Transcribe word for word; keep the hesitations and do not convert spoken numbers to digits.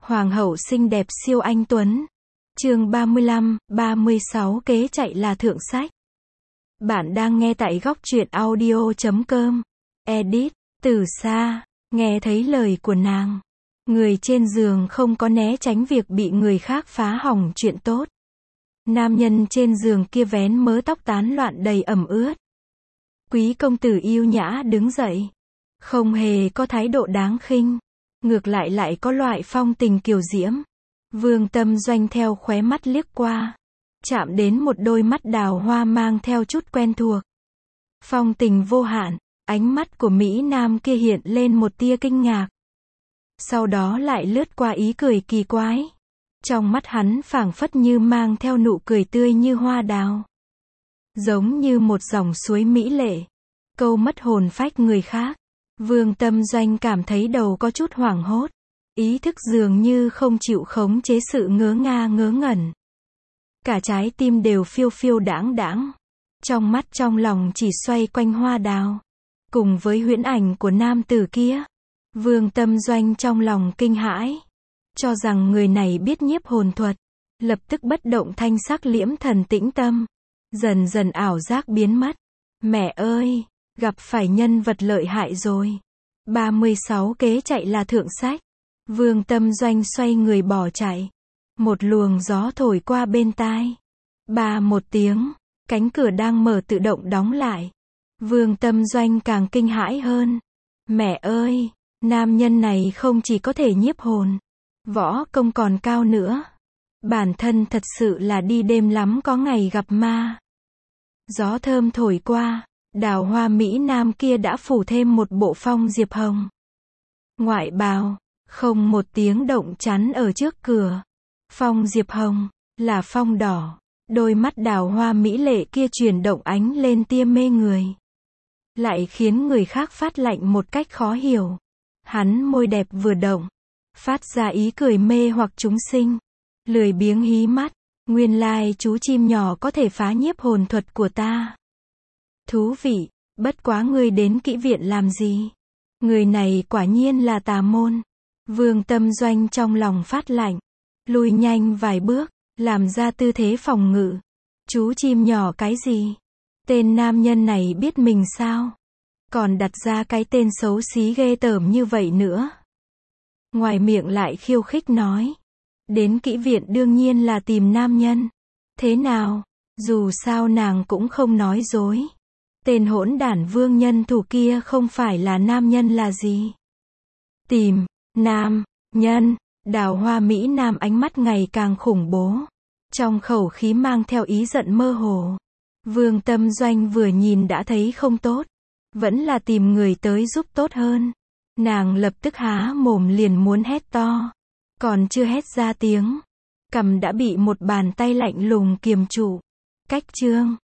Hoàng hậu xinh đẹp siêu anh tuấn. Chương ba mươi lăm, ba mươi sáu kế chạy là thượng sách. Bạn đang nghe tại góc truyện audio chấm com. Edit, từ xa, nghe thấy lời của nàng. Người trên giường không có né tránh việc bị người khác phá hỏng chuyện tốt. Nam nhân trên giường kia vén mớ tóc tán loạn đầy ẩm ướt. Quý công tử yêu nhã đứng dậy. Không hề có thái độ đáng khinh. Ngược lại lại có loại phong tình kiều diễm. Vương Tâm Doanh theo khóe mắt liếc qua. Chạm đến một đôi mắt đào hoa mang theo chút quen thuộc. Phong tình vô hạn, ánh mắt của Mỹ Nam kia hiện lên một tia kinh ngạc. Sau đó lại lướt qua ý cười kỳ quái. Trong mắt hắn phảng phất như mang theo nụ cười tươi như hoa đào. Giống như một dòng suối mỹ lệ. Câu mất hồn phách người khác. Vương Tâm Doanh cảm thấy đầu có chút hoảng hốt. Ý thức dường như không chịu khống chế sự ngớ nga ngớ ngẩn. Cả trái tim đều phiêu phiêu đãng đãng. Trong mắt trong lòng chỉ xoay quanh hoa đào. Cùng với huyễn ảnh của nam tử kia. Vương Tâm Doanh trong lòng kinh hãi. Cho rằng người này biết nhiếp hồn thuật. Lập tức bất động thanh sắc liễm thần tĩnh tâm. Dần dần ảo giác biến mất. Mẹ ơi! Gặp phải nhân vật lợi hại rồi. ba mươi sáu kế chạy là thượng sách. Vương Tâm Doanh xoay người bỏ chạy. Một luồng gió thổi qua bên tai. Ba một tiếng, cánh cửa đang mở tự động đóng lại. Vương Tâm Doanh càng kinh hãi hơn. Mẹ ơi, nam nhân này không chỉ có thể nhiếp hồn, võ công còn cao nữa. Bản thân thật sự là đi đêm lắm có ngày gặp ma. Gió thơm thổi qua. Đào hoa Mỹ Nam kia đã phủ thêm một bộ phong diệp hồng. Ngoại bào, không một tiếng động chắn ở trước cửa. Phong diệp hồng, là phong đỏ. Đôi mắt đào hoa mỹ lệ kia chuyển động ánh lên tia mê người. Lại khiến người khác phát lạnh một cách khó hiểu. Hắn môi đẹp vừa động. Phát ra ý cười mê hoặc chúng sinh. Lười biếng hí mắt. Nguyên lai chú chim nhỏ có thể phá nhiếp hồn thuật của ta. Thú vị, bất quá ngươi đến kỹ viện làm gì? Người này quả nhiên là tà môn. Vương Tâm Doanh trong lòng phát lạnh. Lùi nhanh vài bước, làm ra tư thế phòng ngự. Chú chim nhỏ cái gì? Tên nam nhân này biết mình sao? Còn đặt ra cái tên xấu xí ghê tởm như vậy nữa. Ngoài miệng lại khiêu khích nói. Đến kỹ viện đương nhiên là tìm nam nhân. Thế nào? Dù sao nàng cũng không nói dối. Tên hỗn đản vương nhân thủ kia không phải là nam nhân là gì? Tìm, nam, nhân, đào hoa Mỹ Nam ánh mắt ngày càng khủng bố. Trong khẩu khí mang theo ý giận mơ hồ. Vương Tâm Doanh vừa nhìn đã thấy không tốt. Vẫn là tìm người tới giúp tốt hơn. Nàng lập tức há mồm liền muốn hét to. Còn chưa hét ra tiếng. Cằm đã bị một bàn tay lạnh lùng kiềm trụ. Cách chương.